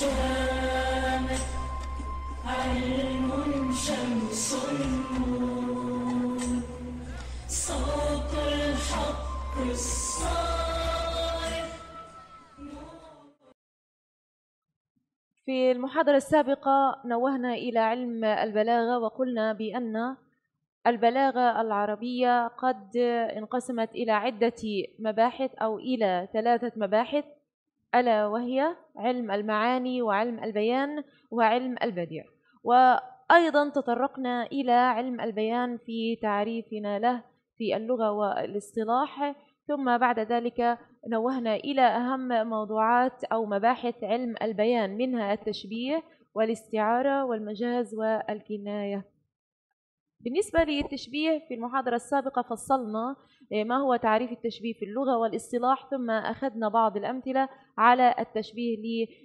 شامت علم شمس النور صوت الحق الصائب. في المحاضرة السابقة نوهنا إلى علم البلاغة وقلنا بأن البلاغة العربية قد انقسمت إلى عدة مباحث أو إلى 3 مباحث، ألا وهي علم المعاني وعلم البيان وعلم البديع. وأيضا تطرقنا إلى علم البيان في تعريفنا له في اللغة والاصطلاح، ثم بعد ذلك نوهنا إلى أهم موضوعات أو مباحث علم البيان، منها التشبيه والاستعارة والمجاز والكناية. بالنسبة للتشبيه في المحاضرة السابقة فصلنا ما هو تعريف التشبيه في اللغة والاصطلاح، ثم أخذنا بعض الأمثلة على التشبيه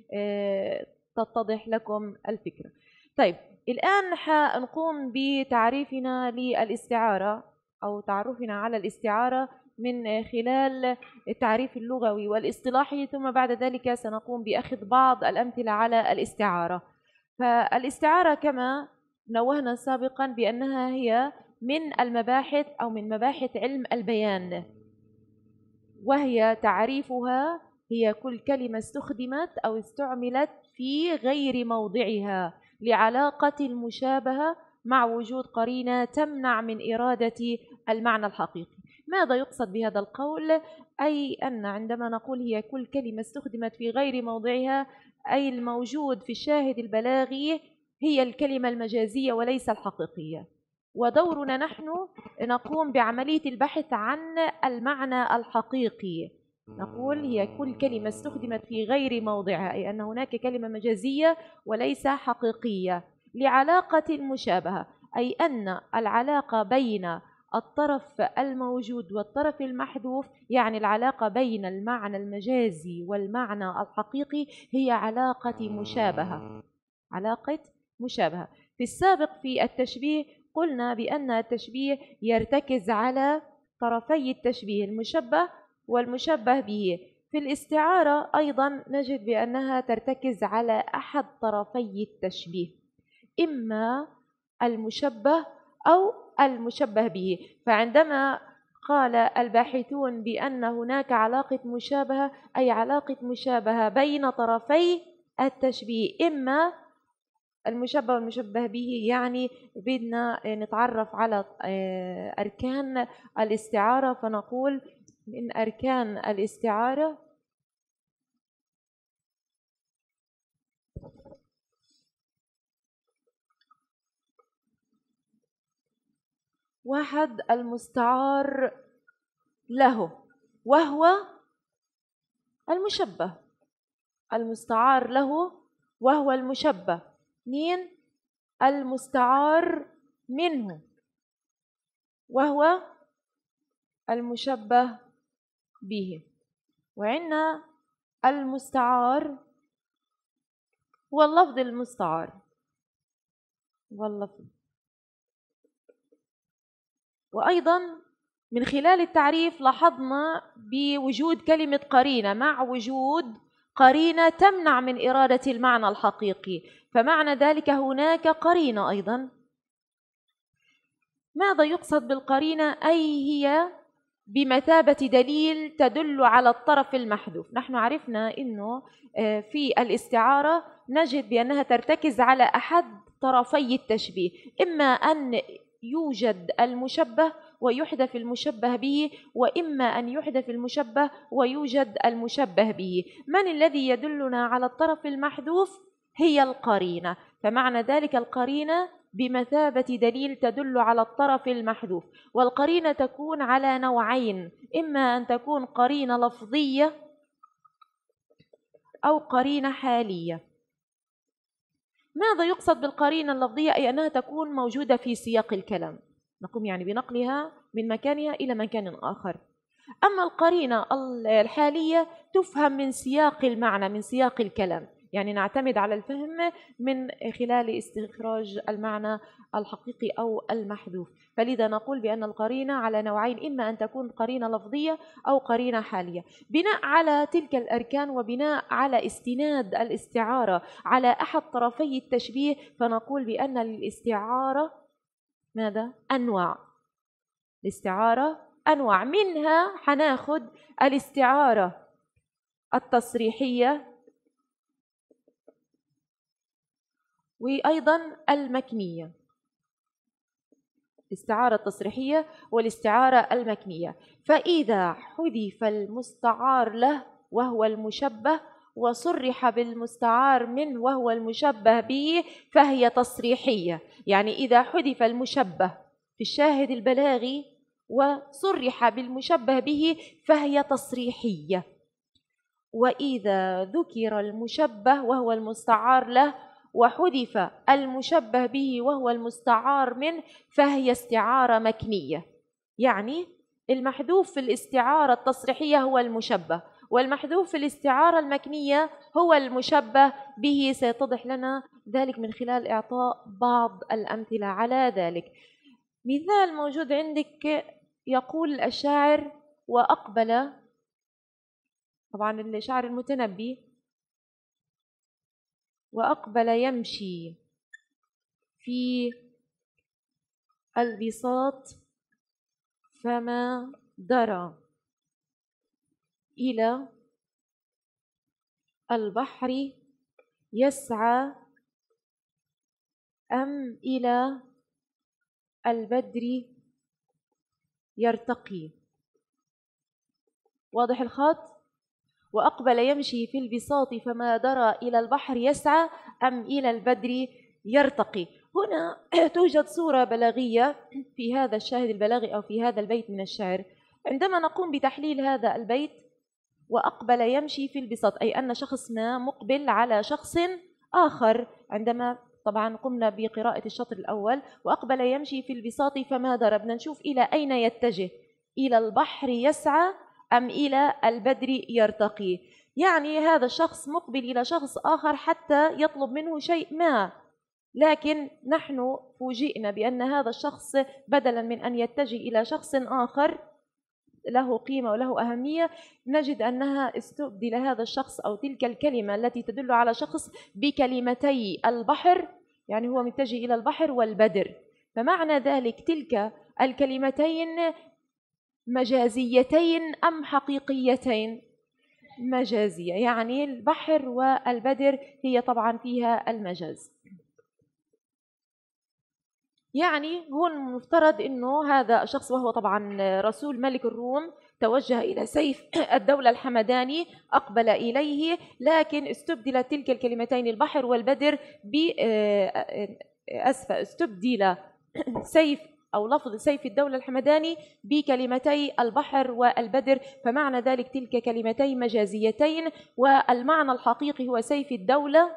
لتتضح لكم الفكرة. طيب، الآن حنقوم بتعريفنا للاستعارة أو تعرفنا على الاستعارة من خلال التعريف اللغوي والاصطلاحي، ثم بعد ذلك سنقوم بأخذ بعض الأمثلة على الاستعارة. فالاستعارة كما نوهنا سابقا بأنها هي من المباحث أو من مباحث علم البيان، وهي تعريفها هي كل كلمة استخدمت أو استعملت في غير موضعها لعلاقة المشابهة مع وجود قرينة تمنع من إرادة المعنى الحقيقي. ماذا يقصد بهذا القول؟ أي أن عندما نقول هي كل كلمة استخدمت في غير موضعها، أي الموجود في الشاهد البلاغي هي الكلمة المجازية وليس الحقيقية، ودورنا نحن نقوم بعملية البحث عن المعنى الحقيقي. نقول هي كل كلمة استخدمت في غير موضعها، أي أن هناك كلمة مجازية وليس حقيقية لعلاقة المشابهة، أي أن العلاقة بين الطرف الموجود والطرف المحذوف، يعني العلاقة بين المعنى المجازي والمعنى الحقيقي هي علاقة مشابهة، علاقة مشابهة. في السابق في التشبيه قلنا بأن التشبيه يرتكز على طرفي التشبيه، المشبه والمشبه به. في الاستعارة أيضا نجد بأنها ترتكز على أحد طرفي التشبيه، إما المشبه أو المشبه به. فعندما قال الباحثون بأن هناك علاقة مشابهة، أي علاقة مشابهة بين طرفي التشبيه، إما المشبه والمشبه به، يعني بدنا نتعرف على أركان الاستعارة. فنقول من أركان الاستعارة واحد المستعار له وهو المشبه، المستعار له وهو المشبه. 2 المستعار منه وهو المشبه به. وعندنا المستعار هو اللفظ المستعار واللفظ. وأيضا من خلال التعريف لاحظنا بوجود كلمة قرينة، مع وجود قرينة تمنع من إرادة المعنى الحقيقي، فمعنى ذلك هناك قرينة أيضا. ماذا يقصد بالقرينة؟ أي هي بمثابة دليل تدل على الطرف المحذوف. نحن عرفنا أنه في الاستعارة نجد بأنها ترتكز على أحد طرفي التشبيه، إما أن يوجد المشبه ويحذف المشبه به، وإما أن يحذف المشبه ويوجد المشبه به. من الذي يدلنا على الطرف المحذوف؟ هي القرينة. فمعنى ذلك القرينة بمثابة دليل تدل على الطرف المحذوف. والقرينة تكون على نوعين، إما أن تكون قرينة لفظية أو قرينة حالية. ماذا يقصد بالقرينة اللفظية؟ أي أنها تكون موجودة في سياق الكلام، نقوم يعني بنقلها من مكانها إلى مكان آخر. أما القرينة الحالية تفهم من سياق المعنى، من سياق الكلام، يعني نعتمد على الفهم من خلال استخراج المعنى الحقيقي أو المحذوف. فلذا نقول بأن القرينة على نوعين، إما أن تكون قرينة لفظية أو قرينة حالية. بناء على تلك الأركان وبناء على استناد الاستعارة على أحد طرفي التشبيه، فنقول بأن للاستعارة ماذا؟ أنواع. الاستعارة أنواع، منها حناخد الاستعارة التصريحية وأيضا المكنية. الاستعارة التصريحية والاستعارة المكنية. فإذا حذف المستعار له وهو المشبه وصرح بالمستعار منه وهو المشبه به فهي تصريحية. يعني إذا حذف المشبه في الشاهد البلاغي وصرح بالمشبه به فهي تصريحية. وإذا ذكر المشبه وهو المستعار له وحذف المشبه به وهو المستعار منه فهي استعارة مكنية. يعني المحذوف في الاستعارة التصريحية هو المشبه، والمحذوف في الاستعارة المكنية هو المشبه به. سيتضح لنا ذلك من خلال إعطاء بعض الأمثلة على ذلك. مثال موجود عندك، يقول الشاعر: وأقبل، طبعا الشاعر المتنبي، وأقبل يمشي في البساط فما درى إلى البحر يسعى أم إلى البدر يرتقي. واضح الخط؟ وأقبل يمشي في البساط فما درى إلى البحر يسعى أم إلى البدر يرتقي. هنا توجد صورة بلاغية في هذا الشاهد البلاغي أو في هذا البيت من الشعر. عندما نقوم بتحليل هذا البيت: وأقبل يمشي في البساط، أي أن شخص ما مقبل على شخص آخر. عندما طبعا قمنا بقراءة الشطر الأول: وأقبل يمشي في البساط فما درى، بدنا نشوف إلى أين يتجه، إلى البحر يسعى أم إلى البدر يرتقي. يعني هذا الشخص مقبل إلى شخص آخر حتى يطلب منه شيء ما، لكن نحن فوجئنا بأن هذا الشخص بدلا من أن يتجه إلى شخص آخر له قيمة وله أهمية، نجد أنها استبدل هذا الشخص أو تلك الكلمة التي تدل على شخص بكلمتي البحر، يعني هو متجه إلى البحر والبدر. فمعنى ذلك تلك الكلمتين مجازيتين أم حقيقيتين؟ مجازية، يعني البحر والبدر هي طبعا فيها المجاز. يعني هو المفترض أنه هذا الشخص وهو طبعا رسول ملك الروم توجه إلى سيف الدولة الحمداني، أقبل إليه، لكن استبدلت تلك الكلمتين البحر والبدر استبدل سيف أو لفظ سيف الدولة الحمداني بكلمتي البحر والبدر، فمعنى ذلك تلك كلمتين مجازيتين، والمعنى الحقيقي هو سيف الدولة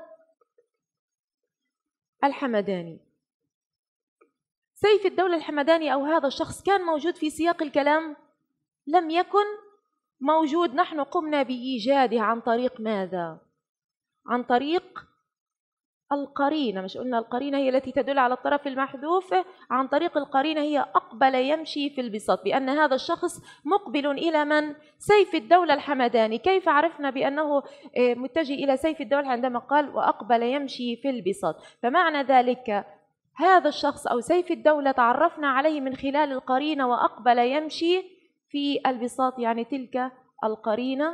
الحمداني. سيف الدولة الحمداني أو هذا الشخص كان موجود في سياق الكلام؟ لم يكن موجود. نحن قمنا بإيجاده عن طريق ماذا؟ عن طريق القرينة. مش قلنا القرينة هي التي تدل على الطرف المحذوف؟ عن طريق القرينة هي أقبل يمشي في البساط، بأن هذا الشخص مقبل إلى من؟ سيف الدولة الحمداني. كيف عرفنا بأنه متجه إلى سيف الدولة عندما قال وأقبل يمشي في البساط؟ فمعنى ذلك هذا الشخص أو سيف الدولة تعرفنا عليه من خلال القرينة وأقبل يمشي في البساط، يعني تلك القرينة.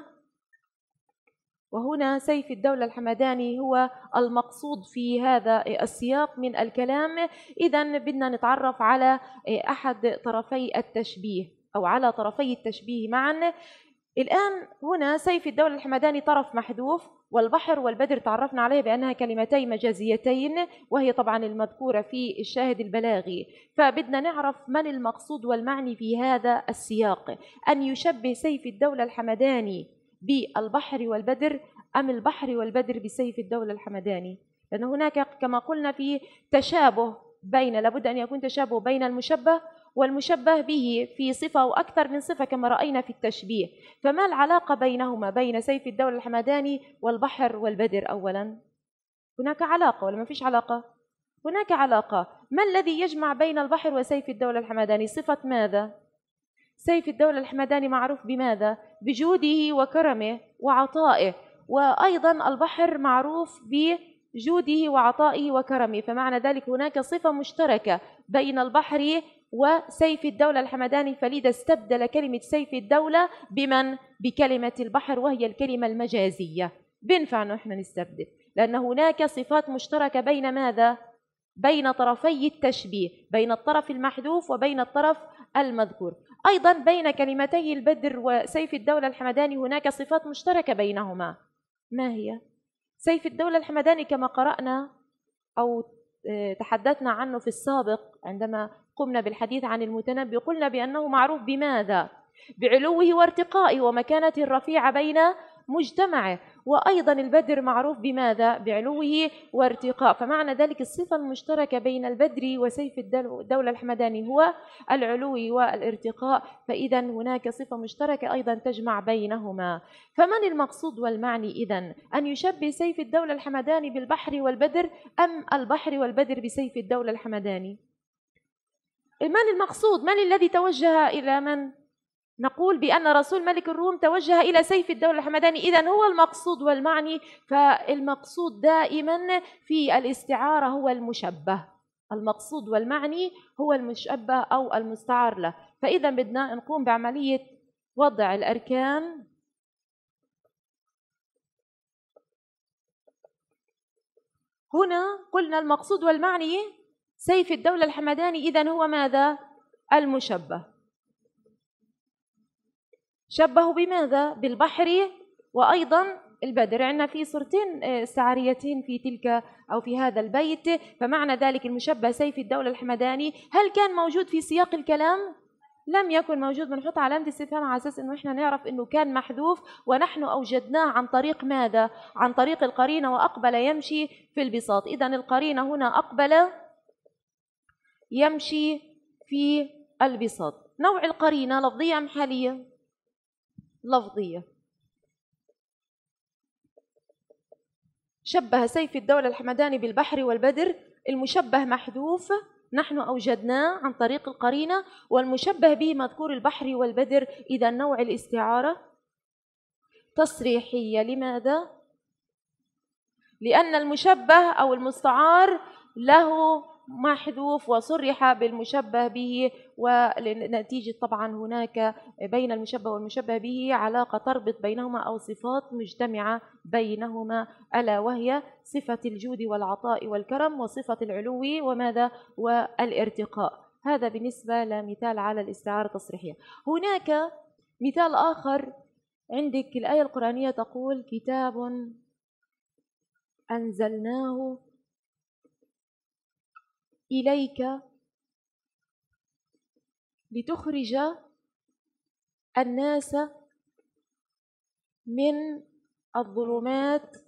وهنا سيف الدولة الحمداني هو المقصود في هذا السياق من الكلام. إذن بدنا نتعرف على أحد طرفي التشبيه أو على طرفي التشبيه معا. الآن هنا سيف الدولة الحمداني طرف محذوف، والبحر والبدر تعرفنا عليه بأنها كلمتين مجازيتين، وهي طبعا المذكورة في الشاهد البلاغي. فبدنا نعرف من المقصود والمعني في هذا السياق، أن يشبه سيف الدولة الحمداني بالبحر والبدر أم البحر والبدر بسيف الدولة الحمداني؟ لأن هناك كما قلنا في تشابه بين، لابد أن يكون تشابه بين المشبه والمشبه به في صفة أو أكثر من صفة كما رأينا في التشبيه، فما العلاقة بينهما بين سيف الدولة الحمداني والبحر والبدر؟ أولا هناك علاقة ولا ما فيش علاقة؟ هناك علاقة. ما الذي يجمع بين البحر وسيف الدولة الحمداني؟ صفة ماذا؟ سيف الدولة الحمداني معروف بماذا؟ بجوده وكرمه وعطائه، وأيضا البحر معروف بجوده وعطائه وكرمه، فمعنى ذلك هناك صفة مشتركة بين البحر وسيف الدولة الحمداني، فلذا استبدل كلمة سيف الدولة بمن؟ بكلمة البحر، وهي الكلمة المجازية. بينفع نحن نستبدل لأن هناك صفات مشتركة بين ماذا؟ بين طرفي التشبيه، بين الطرف المحذوف وبين الطرف المذكور. أيضا بين كلمتي البدر وسيف الدولة الحمداني هناك صفات مشتركة بينهما. ما هي؟ سيف الدولة الحمداني كما قرأنا أو تحدثنا عنه في السابق عندما قمنا بالحديث عن المتنبي، قلنا بأنه معروف بماذا؟ بعلوه وارتقائه ومكانته الرفيعة بين مجتمعه. وأيضا البدر معروف بماذا؟ بعلوه وارتقاء، فمعنى ذلك الصفة المشتركة بين البدر وسيف الدولة الحمداني هو العلو والارتقاء، فإذا هناك صفة مشتركة أيضا تجمع بينهما. فمن المقصود والمعني إذن؟ أن يشبه سيف الدولة الحمداني بالبحر والبدر أم البحر والبدر بسيف الدولة الحمداني؟ من المقصود؟ من الذي توجه إلى من؟ نقول بأن رسول ملك الروم توجه إلى سيف الدولة الحمداني، إذن هو المقصود والمعني. فالمقصود دائما في الاستعارة هو المشبه، المقصود والمعني هو المشبه أو المستعار له. فإذا بدنا نقوم بعملية وضع الأركان. هنا قلنا المقصود والمعني سيف الدولة الحمداني، إذن هو ماذا؟ المشبه. شبهوا بماذا؟ بالبحر وأيضا البدر. عندنا في صورتين استعاريتين في تلك أو في هذا البيت، فمعنى ذلك المشبه سيف الدولة الحمداني هل كان موجود في سياق الكلام؟ لم يكن موجود. بنحط علامة استفهام على أساس إنه إحنا نعرف إنه كان محذوف، ونحن أوجدناه عن طريق ماذا؟ عن طريق القرينة، وأقبل يمشي في البساط. إذن القرينة هنا أقبل يمشي في البساط. نوع القرينة لفظية أم حالية؟ لفظية. شبه سيف الدولة الحمداني بالبحر والبدر، المشبه محذوف نحن أوجدناه عن طريق القرينة، والمشبه به مذكور البحر والبدر. إذا نوع الاستعارة تصريحية. لماذا؟ لأن المشبه أو المستعار له محذوف وصرح بالمشبه به، ونتيجة طبعا هناك بين المشبه والمشبه به علاقة تربط بينهما أو صفات مجتمعة بينهما، ألا وهي صفة الجود والعطاء والكرم وصفة العلو وماذا؟ والارتقاء. هذا بالنسبة لمثال على الاستعارة التصريحية. هناك مثال آخر عندك الآية القرآنية تقول كتاب أنزلناه إليك لتخرج الناس من الظلمات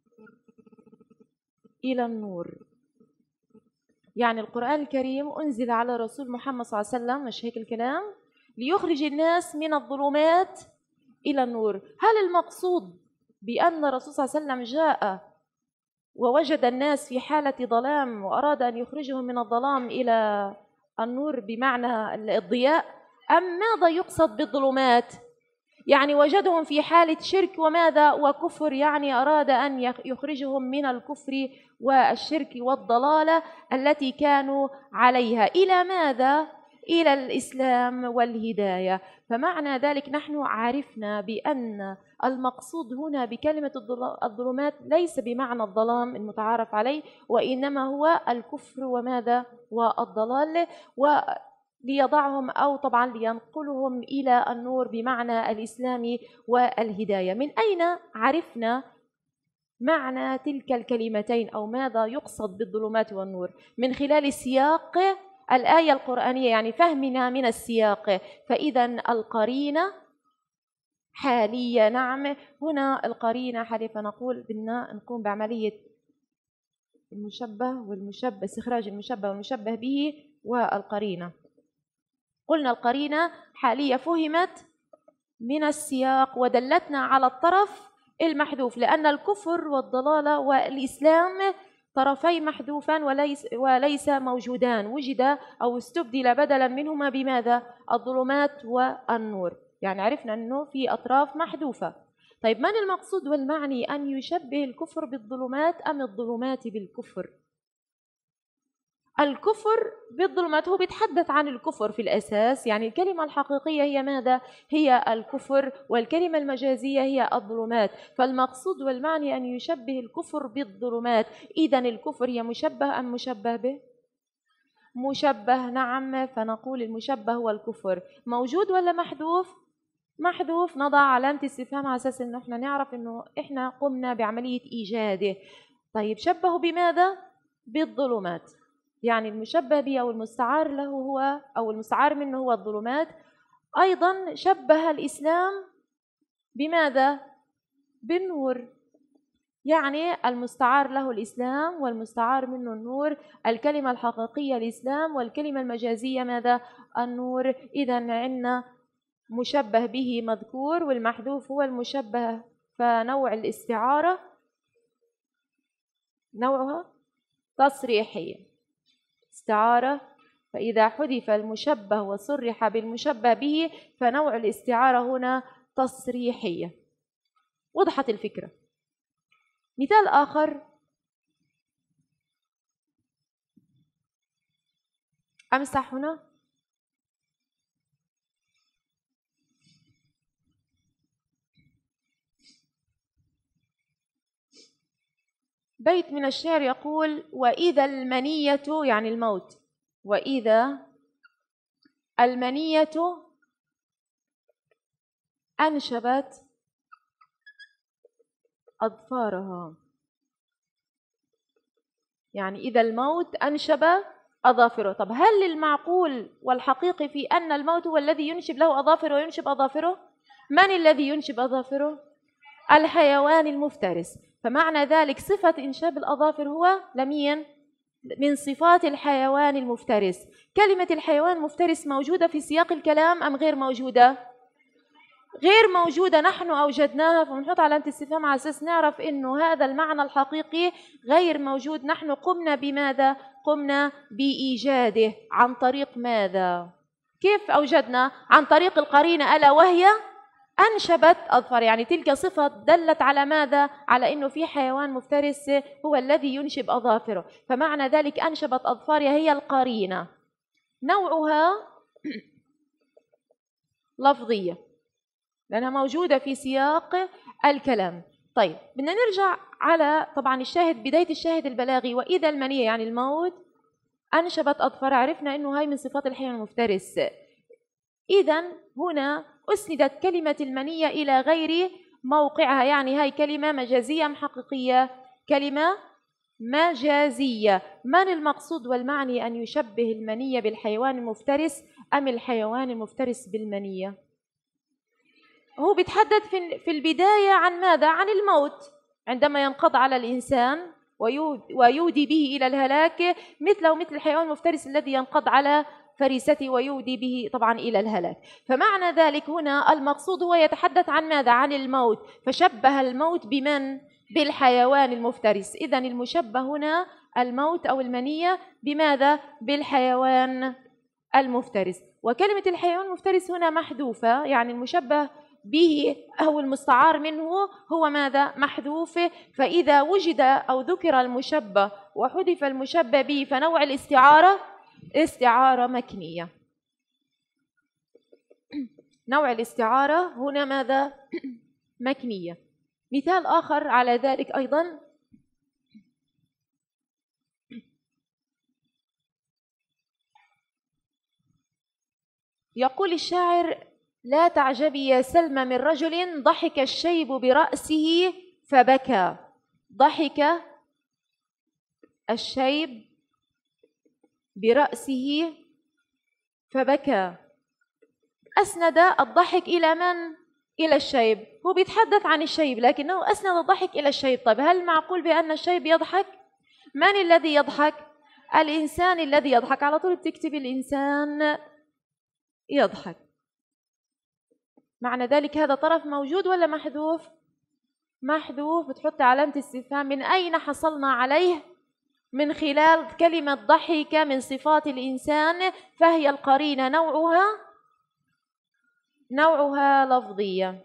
إلى النور. يعني القرآن الكريم أنزل على رسول محمد صلى الله عليه وسلم، مش هيك الكلام؟ ليخرج الناس من الظلمات إلى النور. هل المقصود بأن الرسول صلى الله عليه وسلم جاء ووجد الناس في حالة ظلام وأراد أن يخرجهم من الظلام إلى النور بمعنى الضياء، أم ماذا يقصد بالظلمات؟ يعني وجدهم في حالة شرك وماذا؟ وكفر، يعني أراد أن يخرجهم من الكفر والشرك والضلالة التي كانوا عليها إلى ماذا؟ إلى الإسلام والهداية. فمعنى ذلك نحن عرفنا بأن المقصود هنا بكلمة الظلمات ليس بمعنى الظلام المتعارف عليه، وإنما هو الكفر وماذا؟ والضلال، وليضعهم أو طبعا لينقلهم إلى النور بمعنى الإسلام والهداية. من أين عرفنا معنى تلك الكلمتين أو ماذا يقصد بالظلمات والنور؟ من خلال سياق الآية القرآنية، يعني فهمنا من السياق. فإذا القرينة حالية. نعم، هنا القرينة حالية، فنقول بدنا نقوم بعملية المشبه والمشبه، استخراج المشبه والمشبه به والقرينة. قلنا القرينة حالية فهمت من السياق ودلتنا على الطرف المحذوف، لأن الكفر والضلال والإسلام طرفي محذوفان وليس موجودان، وجد أو استبدل بدلا منهما بماذا؟ الظلمات والنور. يعني عرفنا أنه في أطراف محذوفة. طيب من المقصود والمعني أن يشبه الكفر بالظلمات أم الظلمات بالكفر؟ الكفر بالظلمات، هو بيتحدث عن الكفر في الأساس، يعني الكلمة الحقيقية هي ماذا؟ هي الكفر، والكلمة المجازية هي الظلمات. فالمقصود والمعني أن يشبه الكفر بالظلمات. إذن الكفر هي مشبه أم مشبه به؟ مشبه، نعم. فنقول المشبه هو الكفر. موجود ولا محذوف؟ محذوف. نضع علامة استفهام على أساس أنه إحنا نعرف أنه إحنا قمنا بعملية إيجاده. طيب شبهه بماذا؟ بالظلمات. يعني المشبه به أو المستعار له هو أو المستعار منه هو الظلمات. أيضا شبه الإسلام بماذا؟ بالنور. يعني المستعار له الإسلام والمستعار منه النور. الكلمة الحقيقية الإسلام والكلمة المجازية ماذا؟ النور. إذن عندنا مشبه به مذكور والمحذوف هو المشبه. فنوع الاستعارة نوعها تصريحية. استعارة، فإذا حذف المشبه وصرح بالمشبه به فنوع الاستعارة هنا تصريحية. وضحت الفكرة. مثال آخر، أمسح هنا. بيت من الشعر يقول: وإذا المنية، يعني الموت، وإذا المنية أنشبت أظفارها. يعني إذا الموت أنشب أظافره. طب هل المعقول والحقيقي في أن الموت هو الذي ينشب له أظافره وينشب أظافره؟ من الذي ينشب أظافره؟ الحيوان المفترس. فمعنى ذلك صفة إنشاب الأظافر هو لمين؟ من صفات الحيوان المفترس. كلمة الحيوان المفترس موجودة في سياق الكلام أم غير موجودة؟ غير موجودة. نحن أوجدناها، فبنحط علامة استفهام على أساس نعرف إنه هذا المعنى الحقيقي غير موجود. نحن قمنا بماذا؟ قمنا بإيجاده. عن طريق ماذا؟ كيف أوجدنا؟ عن طريق القرينة، ألا وهي أنشبت أظفار. يعني تلك صفة دلت على ماذا؟ على إنه في حيوان مفترس هو الذي ينشب أظافره. فمعنى ذلك أنشبت أظفارها هي القرينة. نوعها لفظية لأنها موجودة في سياق الكلام. طيب بدنا نرجع على طبعا الشاهد، بداية الشاهد البلاغي: وإذا المنية يعني الموت أنشبت أظفار. عرفنا إنه هاي من صفات الحيوان المفترس. إذن هنا أسندت كلمة المنية إلى غير موقعها. يعني هاي كلمة مجازية أم حقيقية؟ كلمة مجازية. من المقصود والمعني أن يشبه المنية بالحيوان المفترس أم الحيوان المفترس بالمنية؟ هو بيتحدث في البداية عن ماذا؟ عن الموت عندما ينقض على الإنسان ويودي به إلى الهلاك، مثله مثل الحيوان المفترس الذي ينقض على فريسته ويودي به طبعا إلى الهلاك. فمعنى ذلك هنا المقصود هو يتحدث عن ماذا؟ عن الموت. فشبه الموت بمن؟ بالحيوان المفترس. إذن المشبه هنا الموت أو المنية بماذا؟ بالحيوان المفترس. وكلمة الحيوان المفترس هنا محذوفة، يعني المشبه به أو المستعار منه هو ماذا؟ محذوف. فإذا وجد أو ذكر المشبه وحذف المشبه به فنوع الاستعارة استعارة مكنية. نوع الاستعارة هنا ماذا؟ مكنية. مثال آخر على ذلك أيضا: يقول الشاعر: لا تعجبي يا سلمى من رجل ضحك الشيب برأسه فبكى. ضحك الشيب برأسه فبكى. أسند الضحك إلى من؟ إلى الشيب. هو بيتحدث عن الشيب لكنه أسند الضحك إلى الشيب. طيب هل معقول بأن الشيب يضحك؟ من الذي يضحك؟ الإنسان الذي يضحك. على طول بتكتب الإنسان يضحك. معنى ذلك هذا طرف موجود ولا محذوف؟ محذوف. بتحط علامة استفهام من أين حصلنا عليه؟ من خلال كلمة ضحك من صفات الإنسان، فهي القرينة نوعها لفظية.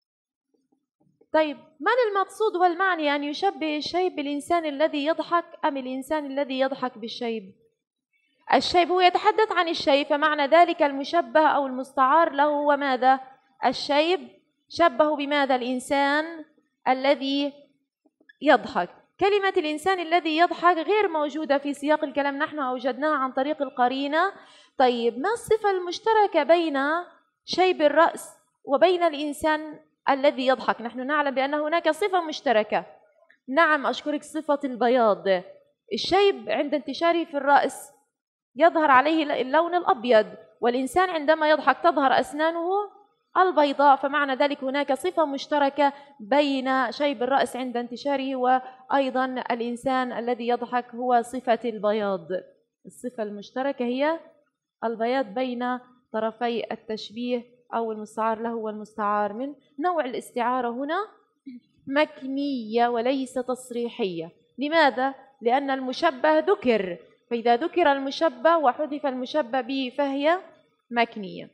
طيب من المقصود والمعني أن يشبه الشيب بالإنسان الذي يضحك أم الإنسان الذي يضحك بالشيب؟ الشيب هو يتحدث عن الشيب، فمعنى ذلك المشبه أو المستعار له هو ماذا؟ الشيب. شبه بماذا؟ الإنسان الذي يضحك. كلمة الإنسان الذي يضحك غير موجودة في سياق الكلام، نحن أوجدناها عن طريق القرينة. طيب ما الصفة المشتركة بين شيب الرأس وبين الإنسان الذي يضحك؟ نحن نعلم بأن هناك صفة مشتركة. نعم أشكرك، صفة البياض. الشيب عند انتشاره في الرأس يظهر عليه اللون الأبيض، والإنسان عندما يضحك تظهر أسنانه البيضاء، فمعنى ذلك هناك صفة مشتركة بين شيب الرأس عند انتشاره وأيضا الإنسان الذي يضحك هو صفة البياض. الصفة المشتركة هي البياض بين طرفي التشبيه أو المستعار له والمستعار منه. نوع الاستعارة هنا مكنية وليس تصريحية. لماذا؟ لأن المشبه ذكر، فإذا ذكر المشبه وحذف المشبه به فهي مكنية.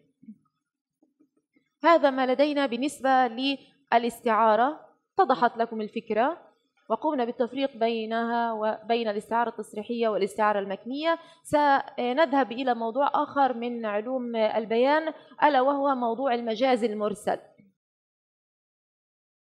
هذا ما لدينا بالنسبة للاستعارة. اتضحت لكم الفكرة وقمنا بالتفريق بينها وبين الاستعارة التصريحية والاستعارة المكنية. سنذهب إلى موضوع آخر من علوم البيان، ألا وهو موضوع المجاز المرسل.